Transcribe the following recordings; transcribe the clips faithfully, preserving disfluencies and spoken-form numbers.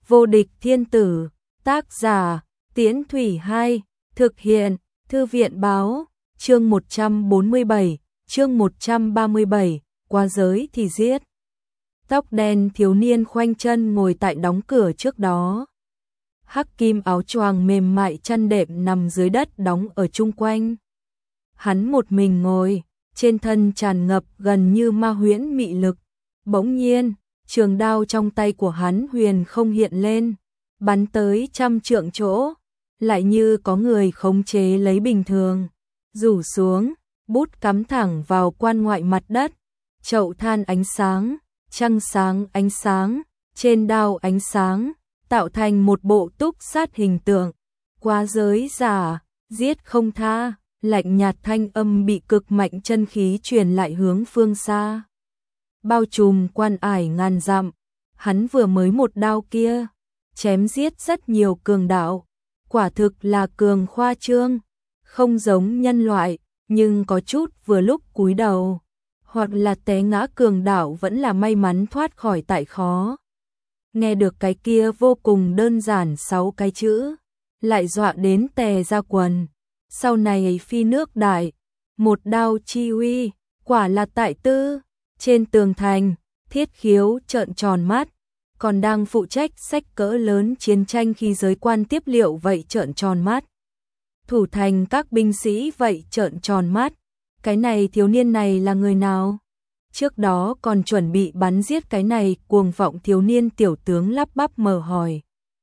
Vô địch thiên tử, tác giả, Tiễn Thủy Hai, thực hiện, Thư viện báo, chương một trăm bốn mươi bảy, chương một trăm ba mươi bảy, qua giới thì giết. Tóc đen thiếu niên khoanh chân ngồi tại đóng cửa trước đó. Hắc kim áo choàng mềm mại chăn đệm nằm dưới đất đóng ở chung quanh. Hắn một mình ngồi, trên thân tràn ngập gần như ma huyễn mị lực. Bỗng nhiên, trường đao trong tay của hắn huyền không hiện lên, bắn tới trăm trượng chỗ, lại như có người khống chế lấy bình thường. Rủ xuống, bút cắm thẳng vào quan ngoại mặt đất, chậu than ánh sáng, trăng sáng ánh sáng, trên đao ánh sáng, tạo thành một bộ túc sát hình tượng. Quá giới giả, giết không tha, lạnh nhạt thanh âm bị cực mạnh chân khí truyền lại hướng phương xa. Bao trùm quan ải ngàn dặm, hắn vừa mới một đao kia, chém giết rất nhiều cường đạo, quả thực là cường khoa trương, không giống nhân loại, nhưng có chút vừa lúc cúi đầu, hoặc là té ngã cường đạo vẫn là may mắn thoát khỏi tại khó. Nghe được cái kia vô cùng đơn giản sáu cái chữ, lại dọa đến tè ra quần. Sau này phi nước đại, một đao chi uy, quả là tại tư. Trên tường thành, Thiết Khiếu trợn tròn mắt, còn đang phụ trách sách cỡ lớn chiến tranh khi giới quan tiếp liệu vậy trợn tròn mắt. Thủ thành các binh sĩ vậy trợn tròn mắt, cái này thiếu niên này là người nào? Trước đó còn chuẩn bị bắn giết cái này cuồng vọng thiếu niên tiểu tướng lắp bắp mở hỏi.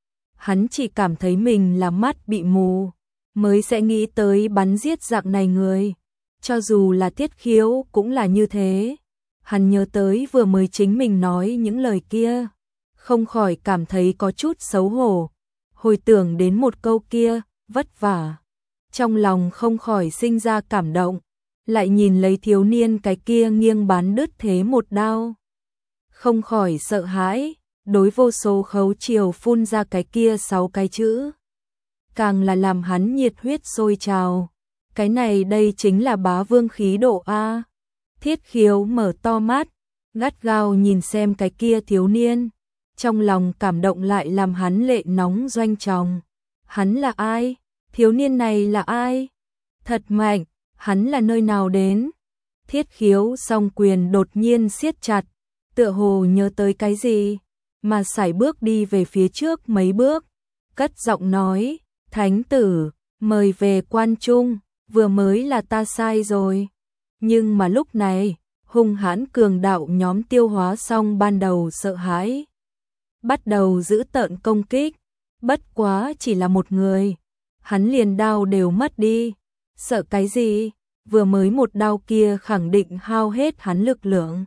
Hắn chỉ cảm thấy mình là mắt bị mù, mới sẽ nghĩ tới bắn giết dạng này người. Cho dù là Thiết Khiếu cũng là như thế. Hắn nhớ tới vừa mới chính mình nói những lời kia, không khỏi cảm thấy có chút xấu hổ. Hồi tưởng đến một câu kia, vất vả. Trong lòng không khỏi sinh ra cảm động, lại nhìn lấy thiếu niên cái kia nghiêng bắn đứt thế một đao. Không khỏi sợ hãi, đối vô số khấu chiều phun ra cái kia sáu cái chữ. Càng là làm hắn nhiệt huyết sôi trào. Cái này đây chính là bá vương khí độ A. Thiết Khiếu mở to mắt, gắt gao nhìn xem cái kia thiếu niên. Trong lòng cảm động lại làm hắn lệ nóng doanh tròng. Hắn là ai? Thiếu niên này là ai? Thật mạnh, hắn là nơi nào đến? Thiết Khiếu song quyền đột nhiên siết chặt, tựa hồ nhớ tới cái gì, mà sải bước đi về phía trước mấy bước, cất giọng nói, thánh tử, mời về quan trung, vừa mới là ta sai rồi. Nhưng mà lúc này, hung hãn cường đạo nhóm tiêu hóa xong ban đầu sợ hãi, bắt đầu giữ tợn công kích, bất quá chỉ là một người, hắn liền đao đều mất đi, sợ cái gì, vừa mới một đao kia khẳng định hao hết hắn lực lượng.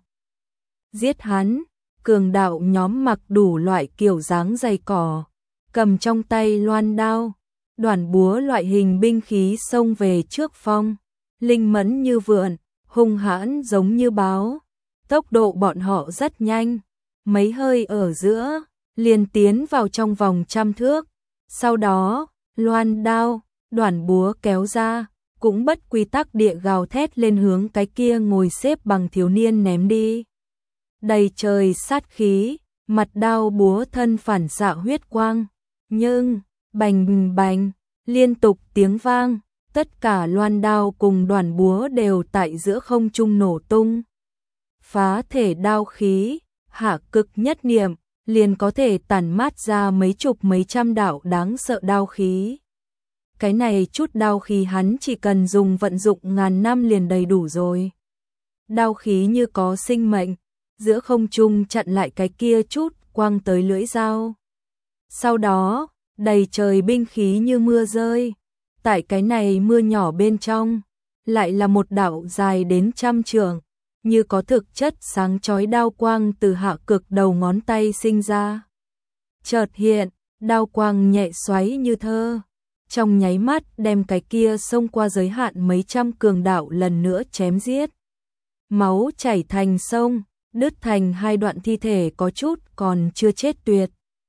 Giết hắn, cường đạo nhóm mặc đủ loại kiểu dáng dày cỏ, cầm trong tay loan đao, đoản búa loại hình binh khí xông về trước phong, linh mẫn như vượn, hung hãn giống như báo. Tốc độ bọn họ rất nhanh, mấy hơi ở giữa, liền tiến vào trong vòng trăm thước. Sau đó, loan đao, đoản búa kéo ra, cũng bất quy tắc địa gào thét lên hướng cái kia ngồi xếp bằng thiếu niên ném đi. Đầy trời sát khí, mặt đao búa thân phản xạ huyết quang, nhưng bành bành, liên tục tiếng vang, tất cả loan đao cùng đoản búa đều tại giữa không trung nổ tung. Phá thể đao khí, hạ cực nhất niệm, liền có thể tản mát ra mấy chục mấy trăm đạo đáng sợ đao khí. Cái này chút đao khí hắn chỉ cần dùng vận dụng ngàn năm liền đầy đủ rồi. Đao khí như có sinh mệnh, giữa không trung chặn lại cái kia chút quang tới lưỡi dao. Sau đó, đầy trời binh khí như mưa rơi. Tại cái này mưa nhỏ bên trong, lại là một đạo dài đến trăm trượng, như có thực chất sáng chói đao quang từ hạ cực đầu ngón tay sinh ra. Chợt hiện, đao quang nhẹ xoáy như thơ, trong nháy mắt đem cái kia xông qua giới hạn mấy trăm cường đạo lần nữa chém giết. Máu chảy thành sông, đứt thành hai đoạn thi thể có chút còn chưa chết tuyệt.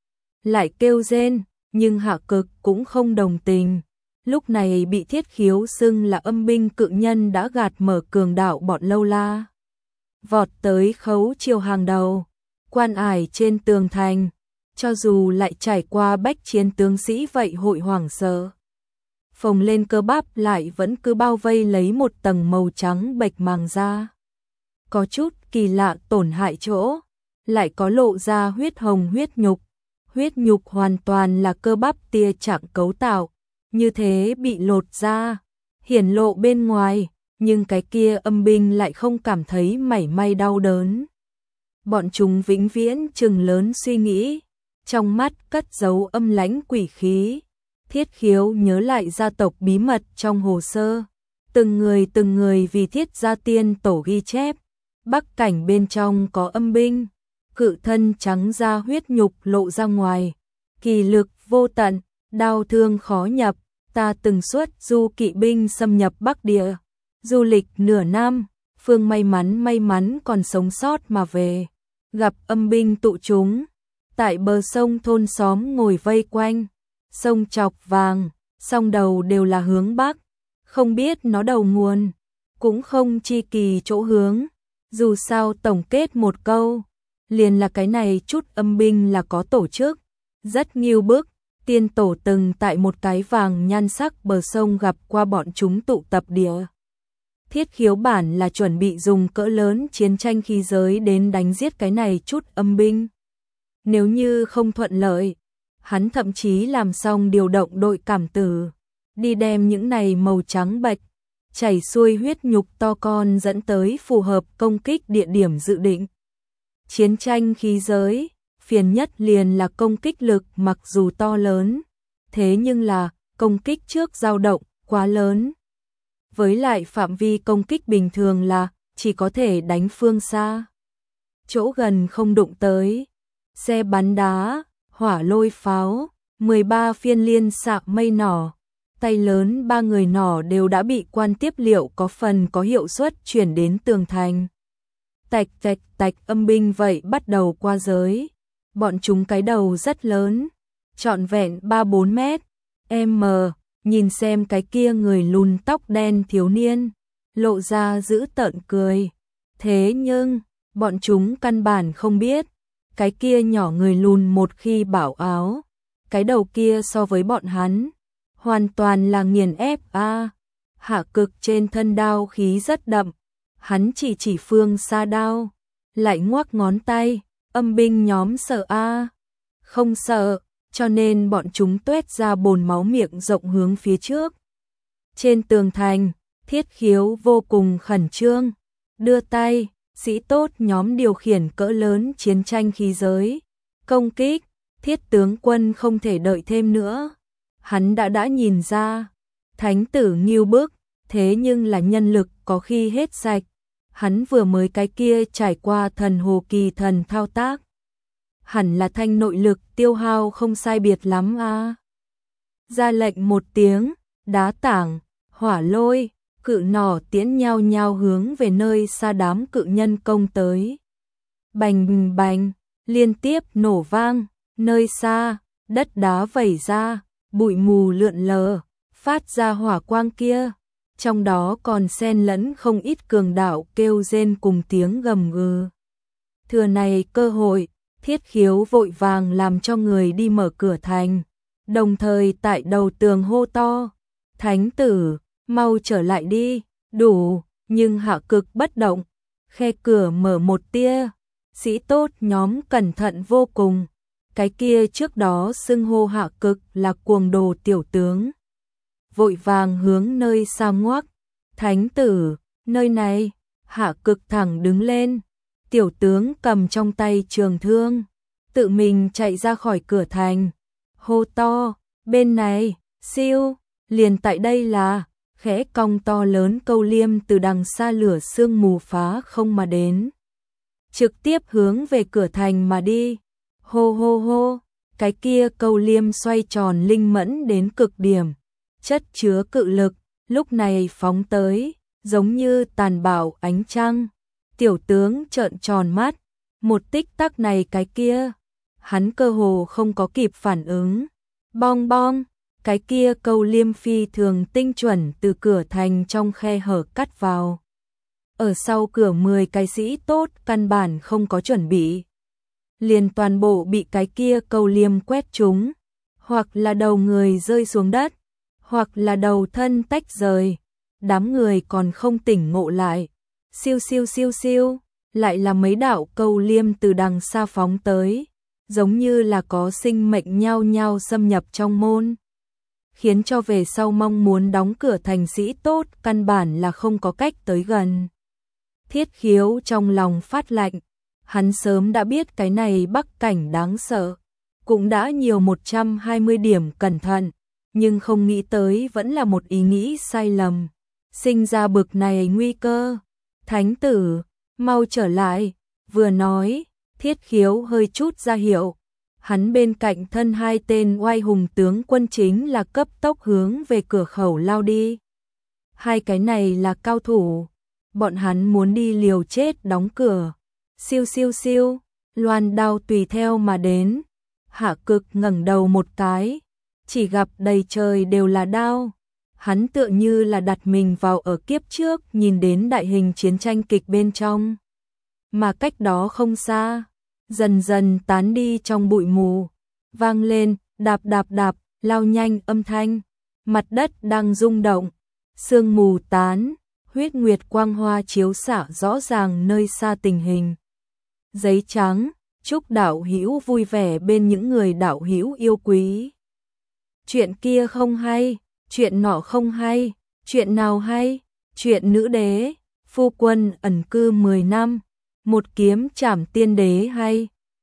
Lại kêu rên, nhưng hạ cực cũng không đồng tình. Lúc này bị Thiết Khiếu xưng là âm binh cự nhân đã gạt mở cường đạo bọn lâu la. Vọt tới khấu chiều hàng đầu, quan ải trên tường thành, cho dù lại trải qua bách chiến tướng sĩ vậy hội hoảng sợ. Phồng lên cơ bắp lại vẫn cứ bao vây lấy một tầng màu trắng bệch màng da. Có chút kỳ lạ tổn hại chỗ, lại có lộ ra huyết hồng huyết nhục. Huyết nhục hoàn toàn là cơ bắp tia trạng cấu tạo, như thế bị lột ra, hiển lộ bên ngoài, nhưng cái kia âm binh lại không cảm thấy mảy may đau đớn. Bọn chúng vĩnh viễn trừng lớn suy nghĩ, trong mắt cất giấu âm lãnh quỷ khí. Thiết Khiếu nhớ lại gia tộc bí mật trong hồ sơ, từng người từng người vì Thiết gia tiên tổ ghi chép, bắc cảnh bên trong có âm binh, cự thân trắng da huyết nhục lộ ra ngoài, kỳ lực vô tận, đau thương khó nhập. Ta từng xuất du kỵ binh xâm nhập Bắc Địa, du lịch nửa năm, Phương may mắn may mắn còn sống sót mà về, gặp âm binh tụ chúng, tại bờ sông thôn xóm ngồi vây quanh, sông chọc vàng, song đầu đều là hướng Bắc, không biết nó đầu nguồn, cũng không chi kỳ chỗ hướng, dù sao tổng kết một câu, liền là cái này chút âm binh là có tổ chức, rất nghiêu bức. Tiên tổ từng tại một cái vàng nhan sắc bờ sông gặp qua bọn chúng tụ tập địa. Thiết Khiếu bản là chuẩn bị dùng cỡ lớn chiến tranh khí giới đến đánh giết cái này chút âm binh. Nếu như không thuận lợi, hắn thậm chí làm xong điều động đội cảm tử, đi đem những này màu trắng bạch, chảy xuôi huyết nhục to con dẫn tới phù hợp công kích địa điểm dự định. Chiến tranh khí giới phiền nhất liền là công kích lực mặc dù to lớn, thế nhưng là công kích trước dao động quá lớn. Với lại phạm vi công kích bình thường là chỉ có thể đánh phương xa, chỗ gần không đụng tới. Xe bắn đá, hỏa lôi pháo, mười ba phiên liên xạ mây nỏ, tay lớn ba người nỏ đều đã bị quan tiếp liệu có phần có hiệu suất chuyển đến tường thành. Tạch tạch tạch âm binh vậy bắt đầu qua giới. Bọn chúng cái đầu rất lớn, trọn vẹn ba bốn mét, m, nhìn xem cái kia người lùn tóc đen thiếu niên, lộ ra dữ tợn cười. Thế nhưng, bọn chúng căn bản không biết, cái kia nhỏ người lùn một khi bảo áo, cái đầu kia so với bọn hắn, hoàn toàn là nghiền ép a. À, Hạ Cực trên thân đao khí rất đậm, hắn chỉ chỉ phương xa đao, lại ngoắc ngón tay. Âm binh nhóm sợ a, à? Không sợ, cho nên bọn chúng tuét ra bồn máu miệng rộng hướng phía trước. Trên tường thành, Thiết Khiếu vô cùng khẩn trương, đưa tay, sĩ tốt nhóm điều khiển cỡ lớn chiến tranh khí giới, công kích. Thiết tướng quân không thể đợi thêm nữa, hắn đã đã nhìn ra, thánh tử nghiêu bức, thế nhưng là nhân lực có khi hết sạch. Hắn vừa mới cái kia trải qua thần hồ kỳ thần thao tác, hẳn là thanh nội lực tiêu hao không sai biệt lắm a. À. Ra lệnh một tiếng, đá tảng, hỏa lôi, cự nỏ tiễn nhau nhau hướng về nơi xa đám cự nhân công tới. Bành bành, liên tiếp nổ vang, nơi xa, đất đá vẩy ra, bụi mù lượn lờ, phát ra hỏa quang kia. Trong đó còn xen lẫn không ít cường đạo kêu rên cùng tiếng gầm gừ. Thừa này cơ hội, Thiết Khiếu vội vàng làm cho người đi mở cửa thành, đồng thời tại đầu tường hô to, thánh tử, mau trở lại đi, đủ, nhưng Hạ Cực bất động, khe cửa mở một tia, sĩ tốt nhóm cẩn thận vô cùng, cái kia trước đó xưng hô Hạ Cực là cuồng đồ tiểu tướng. Vội vàng hướng nơi xa ngoắc, thánh tử, nơi này. Hạ Cực thẳng đứng lên, tiểu tướng cầm trong tay trường thương, tự mình chạy ra khỏi cửa thành, hô to, bên này, siêu, liền tại đây là, khẽ cong to lớn câu liêm từ đằng xa lửa sương mù phá không mà đến, trực tiếp hướng về cửa thành mà đi, hô hô hô, cái kia câu liêm xoay tròn linh mẫn đến cực điểm, chất chứa cự lực, lúc này phóng tới, giống như tàn bạo ánh trăng. Tiểu tướng trợn tròn mắt, một tích tắc này cái kia, hắn cơ hồ không có kịp phản ứng. Bong bong, cái kia câu liêm phi thường tinh chuẩn từ cửa thành trong khe hở cắt vào. Ở sau cửa mười cái sĩ tốt căn bản không có chuẩn bị. liền toàn bộ bị cái kia câu liêm quét trúng, hoặc là đầu người rơi xuống đất, hoặc là đầu thân tách rời. Đám người còn không tỉnh ngộ lại. Siêu siêu siêu siêu, lại là mấy đạo câu liêm từ đằng xa phóng tới, giống như là có sinh mệnh nhao nhao xâm nhập trong môn, khiến cho về sau mong muốn đóng cửa thành sĩ tốt căn bản là không có cách tới gần. Thiết Khiếu trong lòng phát lạnh, hắn sớm đã biết cái này Bắc cảnh đáng sợ, cũng đã nhiều một trăm hai mươi điểm cẩn thận, nhưng không nghĩ tới vẫn là một ý nghĩ sai lầm, sinh ra bực này nguy cơ. Thánh tử, mau trở lại, vừa nói, Thiết Khiếu hơi chút ra hiệu. Hắn bên cạnh thân hai tên oai hùng tướng quân chính là cấp tốc hướng về cửa khẩu lao đi. Hai cái này là cao thủ, bọn hắn muốn đi liều chết đóng cửa. Siêu siêu siêu, loan đao tùy theo mà đến. Hạ Cực ngẩng đầu một cái, chỉ gặp đầy trời đều là đao. Hắn tựa như là đặt mình vào ở kiếp trước nhìn đến đại hình chiến tranh kịch bên trong. Mà cách đó không xa, dần dần tán đi trong bụi mù, vang lên, đạp đạp đạp, lao nhanh âm thanh, mặt đất đang rung động, sương mù tán, huyết nguyệt quang hoa chiếu xạ rõ ràng nơi xa tình hình. Giấy trắng, chúc đạo hữu vui vẻ bên những người đạo hữu yêu quý. Chuyện kia không hay, chuyện nọ không hay, chuyện nào hay, chuyện nữ đế, phu quân ẩn cư mười năm, một kiếm trảm tiên đế hay.